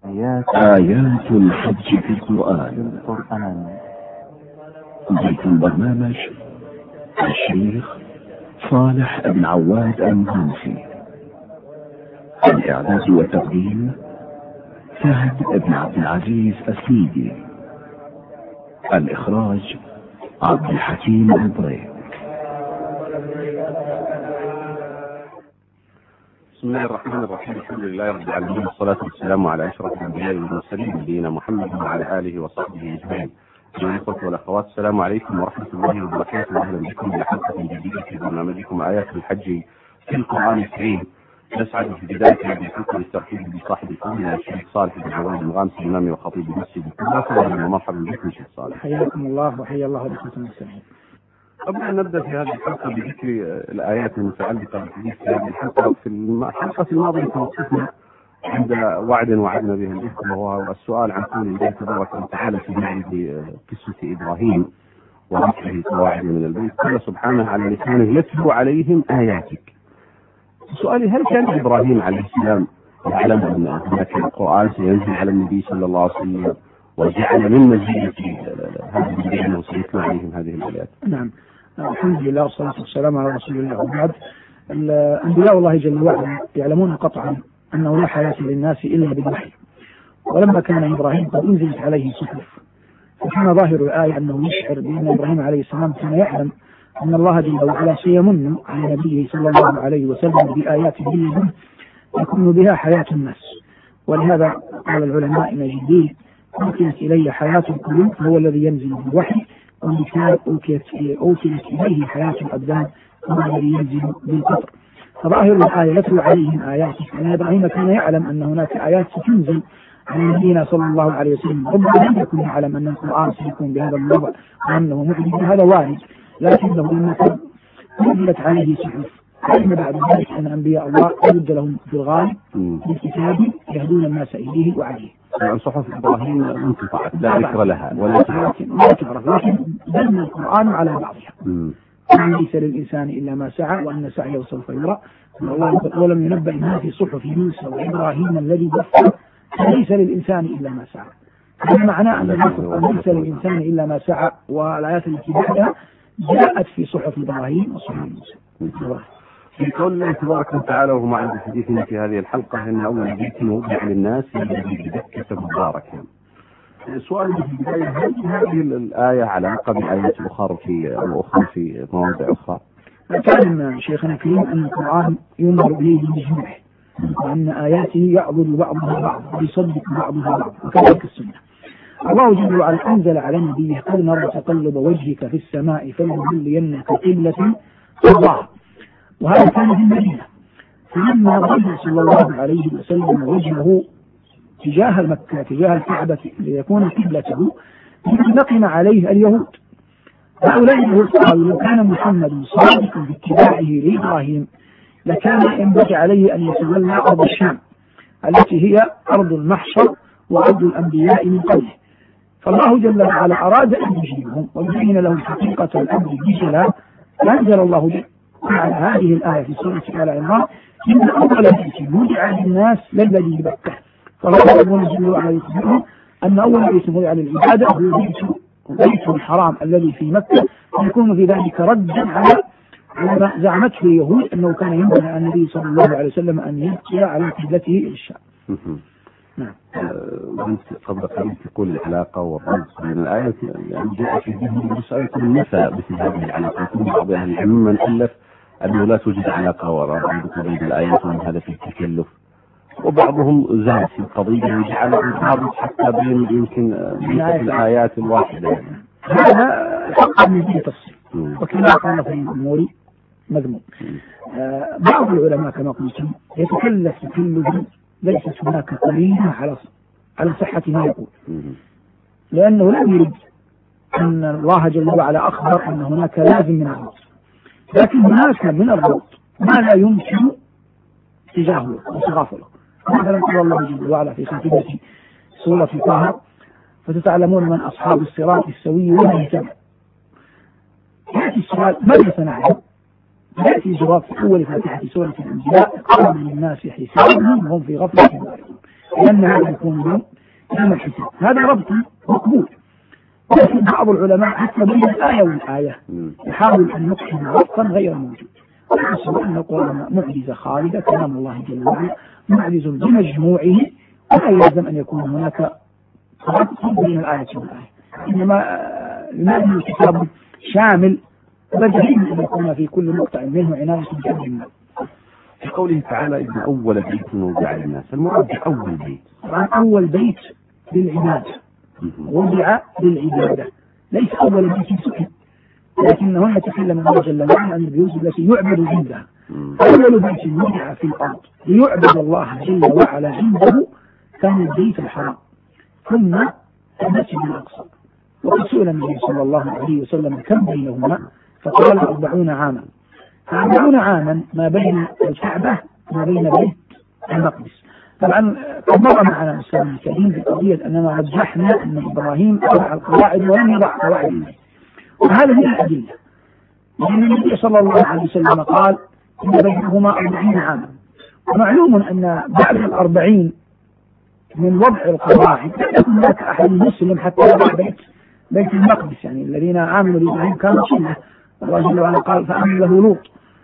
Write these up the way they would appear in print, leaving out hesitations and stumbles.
آيات الحج في القرآن. ضيف البرنامج الشيخ صالح بن عواد المنسي. الإعداد والتقديم فهد بن عبد العزيز السيدي. الإخراج عبد الحكيم البريك. بسم الله الرحمن الرحيم. الحمد لله رب العالمين، والصلاة والسلام على أشرف الأنبياء والمرسلين نبينا محمد وعلى آله وصحبه أجمعين. أيها الأخوة والأخوات، السلام عليكم ورحمة الله وبركاته، وأهلا بكم إلى حلقة جديدة في برنامجكم آيات الحج في القرآن الكريم. نسعد في بداية هذه الحلقة بالترحيب بصاحب الفضيلة الشيخ صالح بن عواد المغامسي، إمام وخطيب المسجد الكبرى. أهلا ومرحبا بكم شيخ صالح. حياكم الله وحيا الله بكم المستمعين. قبل أن نبدأ في هذه الحلقة بذكر الآيات المتعلقة بالحديث في هذه الحلقة، في الحلقة الماضية توقفنا عند وعد وعدنا به الإخوة، وهو السؤال عن قول الله تبارك وتعالى في معرض قصة إبراهيم ورفعه قواعد من البيت، قال سبحانه على لسانه يتلو عليهم آياتك. سؤالي: هل كان إبراهيم عليه السلام يعلم أن هناك القرآن سينزل على النبي صلى الله عليه وسلم وجعل من مزية هذا النبي أنه سيتلو عليهم هذه الآيات؟ نعم، الحمد لله والصلاة والسلام على رسول الله. وبعد، أنبياء الله جل وعلا يعلمون قطعا أنه لا حياة للناس إلا بالوحي، ولما كان إبراهيم قد أنزلت عليه صحف، فكان ظاهر الآية أنه يشعر بأن إبراهيم عليه السلام كان يعلم أن الله جل وعلا سيمن على نبيه صلى الله عليه وسلم بآيات بينة يكون بها حياة الناس. ولهذا قال العلماء إن جبريل أوتيت إلي حياة القلوب فهو الذي ينزل بالوحي، والكتاب أوتيت إليه حياة الأبدان هو الذي ينزل بالقطر. فظاهر الآية يتلو عليهم آياتك، أن إبراهيم كان يعلم أن هناك آيات ستنزل على نبينا صلى الله عليه وسلم، ربما لم يكن يعلم أن القرآن سيكون بهذا الوضع وأنه معجز، هذا وارد، لكنه لما نزلت عليه صحف علم بعد ذلك أن أنبياء الله يرد لهم في الغالب بالكتاب يهدون الناس إليه وعليه. صحف إبراهيم انقطعت لا ذكر لها ولا تعرف، لكن دل القرآن على بعضها. ليس للإنسان إلا ما سعى وأن سعيه سوف يرى. ولم ينبأ ما في صحف موسى وإبراهيم الذي وفى ليس للإنسان إلا ما سعى. هذا معناه أن ليس للإنسان إلا ما سعى، والآيات التي بعدها جاءت في صحف إبراهيم وصحف موسى. في قول الله تبارك وتعالى، وهو معنا حديثنا في هذه الحلقة، أن أول بيت وضع للناس الذي ببكة مباركا. السؤال في البداية: هل هذه الآية علاقة بآيات أخرى في مواضع أخرى؟ كان شيخنا الكريم أن القرآن ينظر إليه بمجموعه، وأن آياته يعضد بعضها بعض ويصدق بعضها بعض، وكذلك السنة. الله جل وعلا أنزل على نبيه: قد نرى تقلب وجهك في السماء فلنولينك قبلة ترضاها. وهذا كان في المدينة، فلما ظل صلى الله عليه وسلم وجهه تجاه مكة تجاه الكعبة ليكون قبلته نقم عليه اليهود. هؤلاء اليهود قالوا: لو كان محمد صادقا في اتباعه لإبراهيم لكان ينبغي عليه أن يتولى أرض الشام التي هي أرض المحشر وأرض الأنبياء من قبله. فالله جل وعلا أراد أن يجيبهم ويبين لهم حقيقة الأمر بجلاء، فأنزل الله على هذه الآية في سورة آل عمران: إن أول بيت وضع للناس للذي ببكة. فالله جل وعلا يخبرهم أن أول بيت وضع للعبادة هو بيت الحرام الذي في مكة، يكون في ذلك ردا على ما زعمته اليهود أنه كان ينبغي على النبي صلى الله عليه وسلم أن يبقي على قبلته إلى الشام. نعم. قبل قليل تقول العلاقة والربط بين الآيات، يعني جاء في ذهني مسألة النفى مثل هذه العلاقة. بعض أهل العلم من ألف أنه لا توجد علاقة وربط بين الآيات، وأن هذا في التكلف، وبعضهم زاد في القضية وجعل الرابط حتى بين يمكن الآيات الواحدة. هذا حقا من فيه تفصيل، وكما قال في الأمور مذموم. بعض العلماء كما قلت يتكلف تكلفا ليست هناك قرينة على صحة ما يقول، لأنه لا يريد أن الله جل وعلا أخبر أن هناك لازم من الربط، لكن هناك من الربط ما لا يمكن تجاهله وتغافله. مثلا قال الله جل وعلا في خاتمة سورة طه: فتتعلمون من أصحاب الصراط السوي ومن اهتدى. يأتي السؤال: ماذا سنعلم؟ يأتي الجواب في أول فاتحة سورة الأنبياء: قام للناس حسابهم وهم في غفلة معرضون. لأن هذا يكون يوم الحساب. هذا ربط مقبول. لكن بعض العلماء حتى بين الآية والآية يحاول أن يقسم ربطا غير موجود، ويحسب أن القرآن معجزة خالدة كلام الله جل وعلا معجز بمجموعه، ولا يلزم أن يكون هناك ربط بين الآية والآية، إنما المعنى الكتاب شامل بديهي أن يكون في كل مقطع منه عناية بجمع. في قوله تعالى إن أول بيت وضع للناس، المراد بأول بيت طبعا أول بيت للعبادة، وضع للعبادة، ليس أول بيت سكن، لكنه يتكلم الله جل وعلا عن البيوت التي يعبد عندها. أول بيت وضع في الأرض ليعبد الله جل وعلا عنده كان البيت الحرام، ثم المسجد الأقصى. وقد سئل النبي صلى الله عليه وسلم كم بينهما، فقال 40 عاما. 40 عاما ما بين الكعبة وما بين بيت المقدس. طبعا قد مر معنا الإسلام الكريم في قضية أننا رجحنا أن إبراهيم وضع القواعد ولم يضع قواعد البيت، وهذا من الأدلة، لأن النبي صلى الله عليه وسلم قال إن بينهما 40 عاما. ومعلوم أن بعد 40 من وضع القواعد لم يكن أحد مسلم حتى يضع بيت المقدس، يعني الذين آمنوا بإبراهيم كانوا سنة. الله جل وعلا قال فآمن له لوط،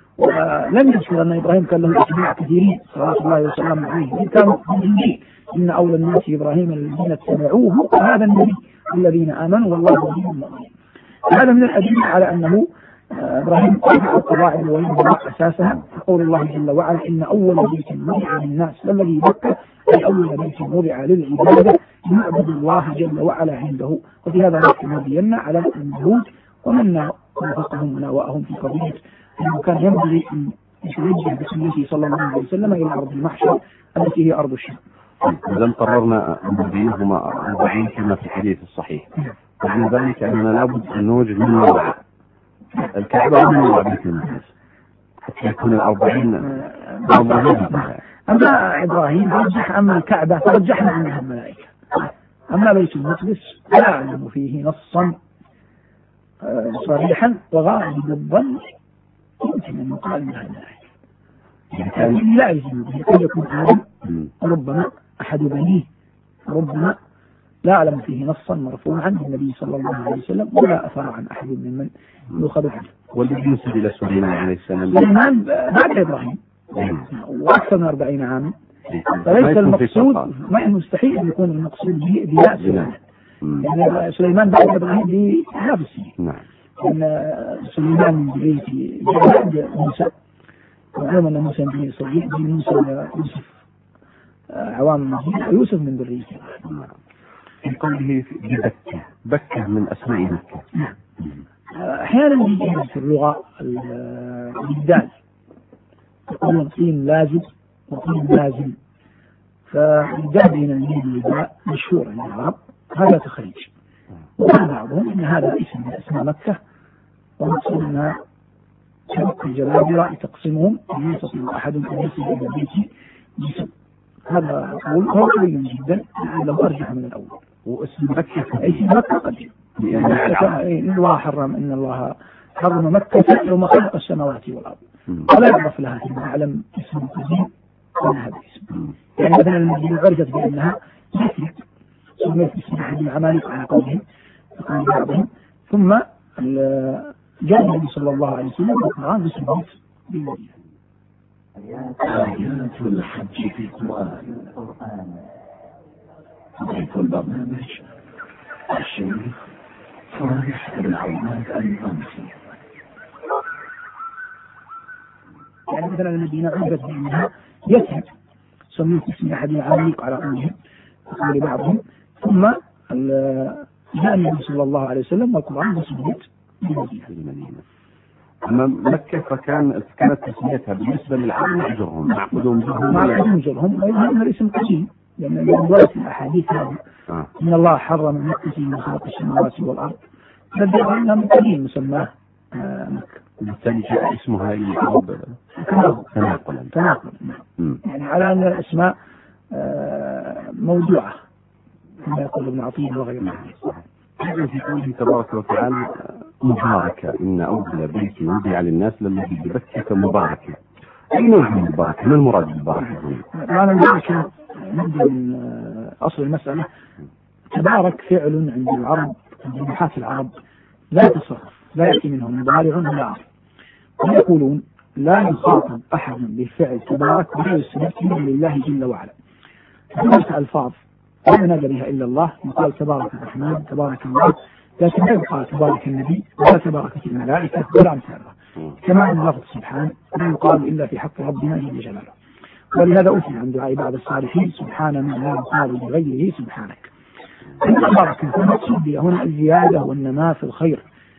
ولم يذكر أن إبراهيم كان له أتباع كثيرين صلى الله عليه وسلم عليه، كانوا موجودين. إن أولى الناس إبراهيم الذين اتبعوه وهذا النبي الذين آمنوا والله ولي المؤمنين. هذا من الأدلة على أنه إبراهيم وضع القواعد وينبغي أساسها. قول الله جل وعلا إن أول بيت وضع للناس الذي بكى، أي أول بيت وضع للعبادة يعبد الله جل وعلا عنده. وفي هذا نبينا على اليهود ومن وفقهم ونواهم في قضية أنه كان ينبغي أن يتوجه بسنته صلى الله عليه وسلم إلى أرض المحشر التي هي أرض الشام. إذا قررنا أن بينهما 40 كما في الحديث الصحيح، ومن ذلك أننا لابد أن نوجد من وضع الكعبة ومن وضع بيت المقدس حتى يكون 40. أما إبراهيم رجح أما الكعبة فرجحنا أنها الملائكة. أما بيت المقدس لا أعلم فيه نصا صريحا، وغالب الظن يمكن أن يقال أنها الملائكة، يعني لا يجب أن يكون آدم، ربما أحد بنيه، ربما لا أعلم فيه نصا مرفوعا عن النبي صلى الله عليه وسلم، ولا أثر عن أحد ممن يؤخذ عنه. والذي ينسب إلى سليمان عليه السلام سليمان بعد إبراهيم وأكثر من 40 عاما، فليس المقصود ما مستحيل أن يكون المقصود بناء سليمان، يعني سليمان بعد إبراهيم بآلاف السنين. لأن سليمان من ذرية موسى، وعلم أن موسى بن إسرائيل بن موسى يوسف عوام المدينة، ويوسف من ذريته. في قوله بكة من أسماء مكة. أحيانا يجي في اللغة الإبدال، يقولون طين لازم وطين لازم، فالإبدال بين الميم والباء مشهور عند العرب، هذا تخريج. وقال بعضهم إن هذا اسم من أسماء مكة، ومقصود أنها تلقي الجبابرة تقسمهم أن يستطيع أحد أن يصل إلى بيت جسم. هذا هو قوي جدا لو أرجح من الأول. واسم مكة اسم مكة قديم، إن الله حرم، إن الله حرم مكة يوم خلق السماوات والأرض، ولا يعرف لها فيما أعلم اسم قديم من هذا الاسم. يعني مثلا المدينة عرفت بأنها يثرب، سميت باسم أحد العمالقة على قولهم بعضهم، ثم جاء النبي صلى الله عليه وسلم القرآن بسميت بالمدينة. آيات الحج في القرآن. ضيف البرنامج الشيخ صالح بن عماد الرمسي. يعني مثلا المدينة عرفت بأنها يثرب، سميت باسم أحد العمالقة على قولهم وقول بعضهم، ثم جاء النبي صلى الله عليه وسلم والقرآن بسميت بالمدينة. أما مكة كانت تسميتها بالنسبة للعرب معجرهم، معقودهم جرهم، ويظهر الاسم قديم، لأن من رواية الأحاديث هذه إن الله حرم مكة من خلق السماوات والأرض، فالذي أنها من قديم مسماه مكة، وبالتالي جاء اسمها للعرب تناقض. يعني على أن الأسماء موضوعة كما يقول ابن عطية وغيره. في قوله تبارك وتعالى مباركة، إن أول بيت وضع للناس الذي ببكة مباركة. أين وجه البركة؟ ما المراد بالبركة هنا؟ معنى البركة نبدأ من أصل المسألة تبارك فعل عند العرب، عند نحاة العرب لا تصرف، لا يأتي منه مضارع ولا أمر، ويقولون لا يخاطب أحد بالفعل تبارك ولا يسمى لله جل وعلا. ثلاث ألفاظ لا ينادى بها إلا الله، يقال تبارك الرحمن، تبارك الله، لكن لا يقال تبارك النبي ولا تباركت الملائكة ولا أمثالها. كما أن لفظ سبحان لا يقال إلا في حق ربنا جل جلاله. ولهذا أثنى عن دعاء بعض الصالحين سبحان من لا يقال لغيره سبحانك. تبارك المقصود هنا الزيادة والنماء في الخير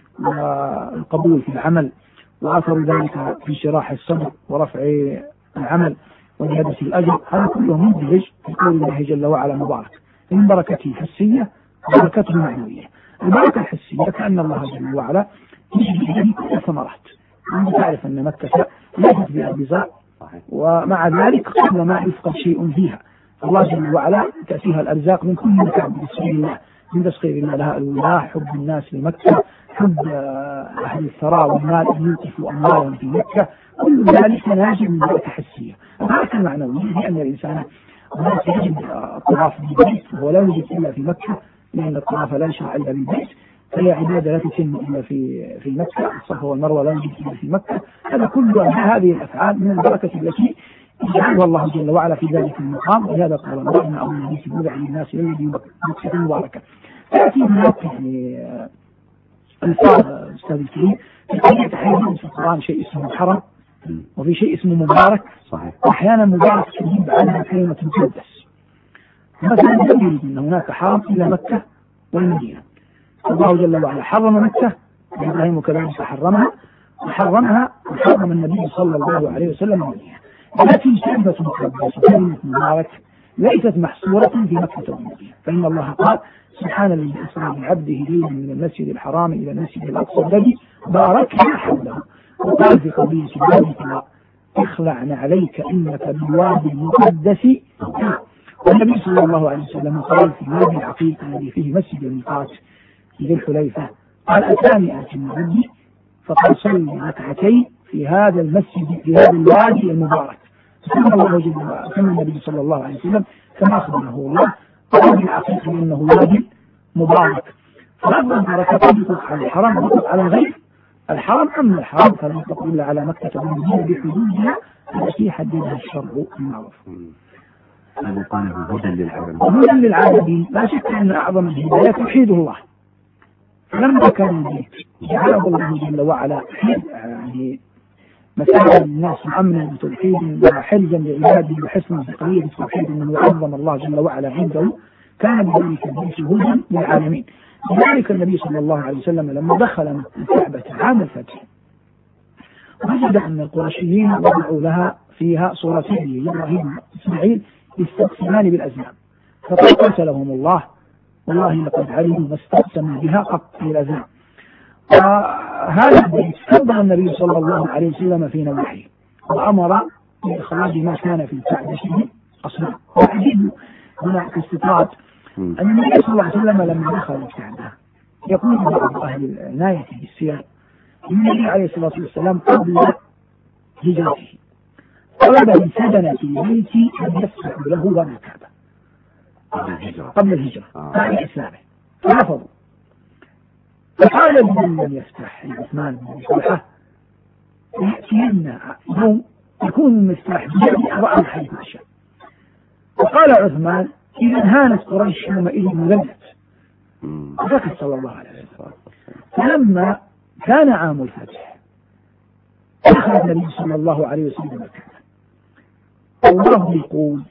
والقبول في العمل، وأثر ذلك في شراح الصدر ورفع العمل وزيادة الأجر. هذا كله مندرج في قول الله جل وعلا مبارك، من بركته حسية وبركته معنوية. البركة الحسية كأن الله جل وعلا يجب إليه كل الثمرات، وأنت تعرف أن مكة ليست بأرض زرع، ومع ذلك قبل ما يفقد شيء فيها الله جل وعلا تأتيها الأرزاق من كل مكان بسم الله، من تسخير الله لها الولاة، حب الناس لمكة، حب أهل الثراء والمال أن ينقفوا أموالهم في مكة، كل ذلك ناجم من بركة حسية. البركة المعنوية هي أن الإنسان يجب الطواف بالبيت، وهو لا يوجد إلا في مكة، لأن الطواف لا يشرع إلا بالبيت، فهي عبادة لا تتم إلا في مكة، الصفا والمروة لا يوجد إلا في مكة. هذا كل هذه الأفعال من البركة التي يجعلها الله جل وعلا في ذلك المقام. ولهذا قال الله إن أول الناس يوضع للناس الذي مكة مباركة. تأتي هناك يعني الفاظ أستاذ الكريم في تحديد في القرآن شيء اسمه حرم وفي شيء اسمه مبارك، وأحيانا مبارك تجيب عنها كلمة مقدس. مثلا لا يريد أن هناك حرم إلا مكة والمدينة، الله جل وعلا حرم مكة وإبراهيم كذلك حرمها، وحرم النبي صلى الله عليه وسلم المدينة. لكن كلمة مقدس وكلمة مبارك ليست محصورة في مكة والمدينة، فإن الله قال سبحان الذي أسرى بعبده ليلا من المسجد الحرام إلى المسجد الأقصى الذي باركنا حوله. وقال في قضية ذلك اخلعن عليك إنك بالوادي المقدس. والنبي صلى الله عليه وسلم قال في وادي العقيق الذي فيه مسجد الميقات في ذي الحليفة قال أتاني آتي من ربي فقال صلي ركعتين في هذا المسجد في هذا الوادي المبارك. سمى الله جل وعلا سمى النبي صلى الله عليه وسلم كما أخبره الله وادي العقيق إنه وادي مبارك. فلما البركة تطلق على الحرم وتطلق على الغير الحرم، أما الحرم فلم تطلق إلا على مكة والمدينة بحدودها التي حددها الشرع المعروف. هذا قال هدى للعالمين. هدى للعالمين، لا شك أن أعظم الهداية توحيد الله. فلما كان البيت جعله الله جل وعلا يعني مسألة الناس أمنا بتوحيد وحرزا لعباده وحسنا بقضية التوحيد أنه يعظم الله جل وعلا عنده، كان بذلك البيت هدى للعالمين. لذلك النبي صلى الله عليه وسلم لما دخل الكعبة عام الفتح وجد أن القرشيين وضعوا لها فيها صورتين إبراهيم وإسماعيل يستقسمان بالأزلام، فقال قتلهم الله والله لقد علموا ما استقسموا بها قط في الأزلام. وهذا البيت كبر النبي صلى الله عليه وسلم في نوحيه وأمر بإخراج ما كان في الكعبة أصلا. وحديد هنا استطراد أن النبي صلى الله عليه وسلم لما دخل الكعبة يقول بعض أهل العناية بالسير النبي عليه الصلاة والسلام قبل هجرته طلب من سدنة البيت أن يفتح له باب الكعبة قبل الهجرة بعد إسلامه، فرفضوا. فقال من يفتح عثمان بن طلحة يأتينا يوم يكون المفتاح بيد أرى حيث شاء. وقال عثمان إذا هانت قريش يومئذ مذلت، فسكت صلى الله عليه وسلم. فلما كان عام الفتح دخل النبي صلى الله عليه وسلم الكعبة. الله يقول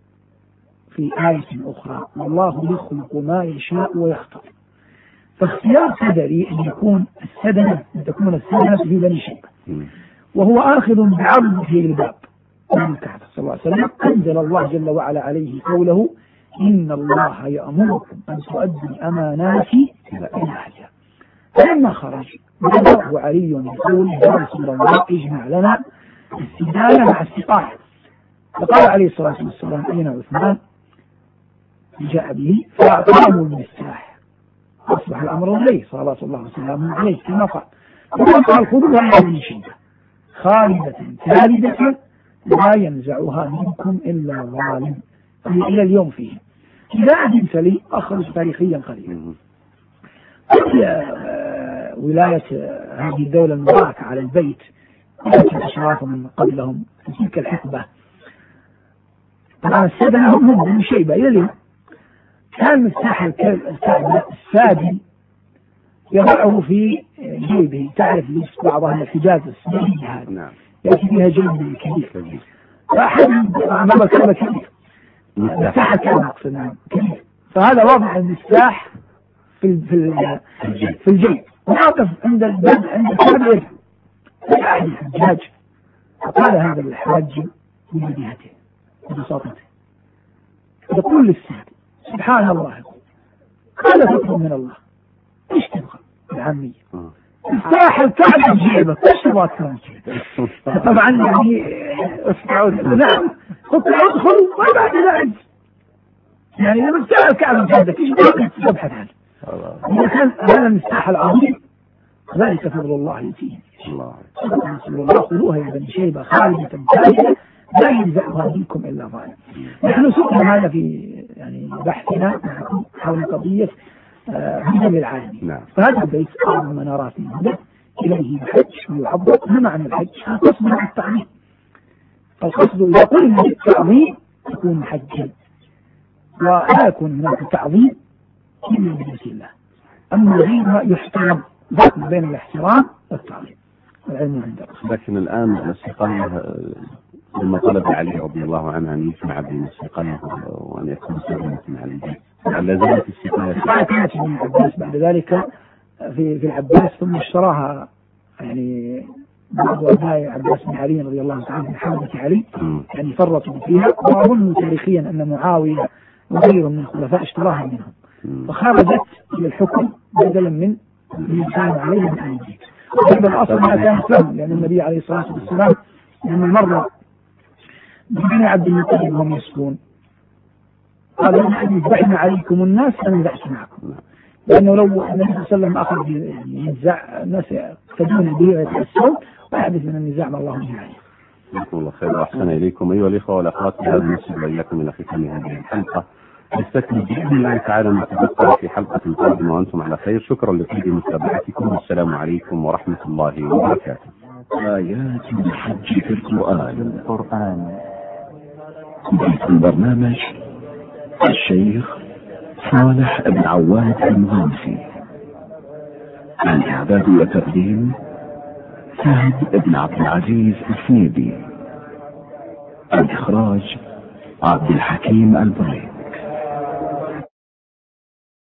في آية أخرى والله يخلق ما يشاء ويختار، فاختيار قدري أن تكون السدنة في بني شيبة وهو آخذ بعرضه الباب من الكعبة صلى الله عليه وسلم. أنزل الله جل وعلا عليه قوله إن الله يأمركم أن تؤدوا الأمانات إلى أهلها. فلما خرج بدأه علي يقول يا رسول الله اجمع لنا السدانة مع السقاية، فقال عليه الصلاة والسلام أين عثمان؟ جاء به فأعطاه المفتاح، أصبح الأمر إليه صلوات الله وسلامه عليه كما قال. وقال خذوها من شيبة خالدة ثالدة لا ينزعها منكم إلا ظالم، إلى اليوم فيه. إذا أذنت لي أخرج تاريخيا قليلا. ولاية هذه الدولة المباركة على البيت ولاية الأشراف من قبلهم في تلك الحقبة، طبعا السادة هم من شيبة إلى اليوم. كان مفتاح الكعبة السادي يضعه في جيبه، تعرف بعضها الحجاز السادي هذا يأتي فيها جيب كبير، فأحد أمام الكعبة كبير، مفتاح الكعبة أقصد كبير، فهذا وضع المفتاح في الجيب وواقف عند الباب عند الكعبة أحد الحجاج، فقال هذا الحاج ببديهته وبساطته يقول للسادي سبحان الله، قال فكر من الله، ايش تبغى العامية؟ افتح الكعبة بجيبك، ايش تبغى كمان؟ طبعا يعني نعم ادخل وبعد ذلك يعني لما افتح الكعبة بجيبك ايش تبغى تبحث عنه؟ إذا كان هذا المفتاح العظيم ذلك فضل الله يؤتيه رسول الله خذوها يا بني شيبة خالدة جاهلة لا ينزعها منكم إلا ظالم. نحن سئلنا هذا في يعني بحثنا حول قضية هدى للعالمين. فهذا البيت أعظم منارات الهدى إليه الحج ويعبر ما معنى الحج؟ القصد مع التعظيم. القصد إذا قلنا بالتعظيم يكون حجا، ولا يكون هناك تعظيم إلا بذات الله، أما غيرها يحترم ذات بين الاحترام والتعظيم والعلم عند الله. لكن الآن الاستقامة لما طلب علي رضي الله عنه أن يسمع بالاستقامة وأن يكون سلمة مع البيت، لا زالت الاستقامة كانت من العباس بعد ذلك في العباس، ثم اشتراها يعني بعض أبناء عباس بن علي رضي الله تعالى من حملة علي يعني فرطوا فيها، وأظن تاريخيا أن معاوية وغيره من الخلفاء اشتراها منهم فخرجت إلى الحكم بدلا من الإنسان عليه من أهل البيت. وهذا الأصل ما كان سلم، لأن النبي عليه الصلاة والسلام لما مر بني عبد المطلب وهم يسكون قال إن يذبحن عليكم الناس أنا ذبحت معكم، لأنه لو النبي صلى الله عليه وسلم أخذ ينزع الناس يقتدون به ويتأسون ويحدث من النزاع ما الله به عليه. جزاكم الله خير وأحسن إليكم أيها الإخوة والأخوات. بهذا نصل وإياكم إلى ختام هذه الحلقة، نستكمل بإذن الله تعالى نتذكر في حلقة قادمة وأنتم على خير. شكرا لكم متابعتكم والسلام عليكم ورحمة الله وبركاته. آيات الحج في القرآن. ضيف البرنامج الشيخ صالح بن عواد المغامسي، الإعداد والتقديم فهد بن عبد العزيز السنيدي، الإخراج عبد الحكيم البريد.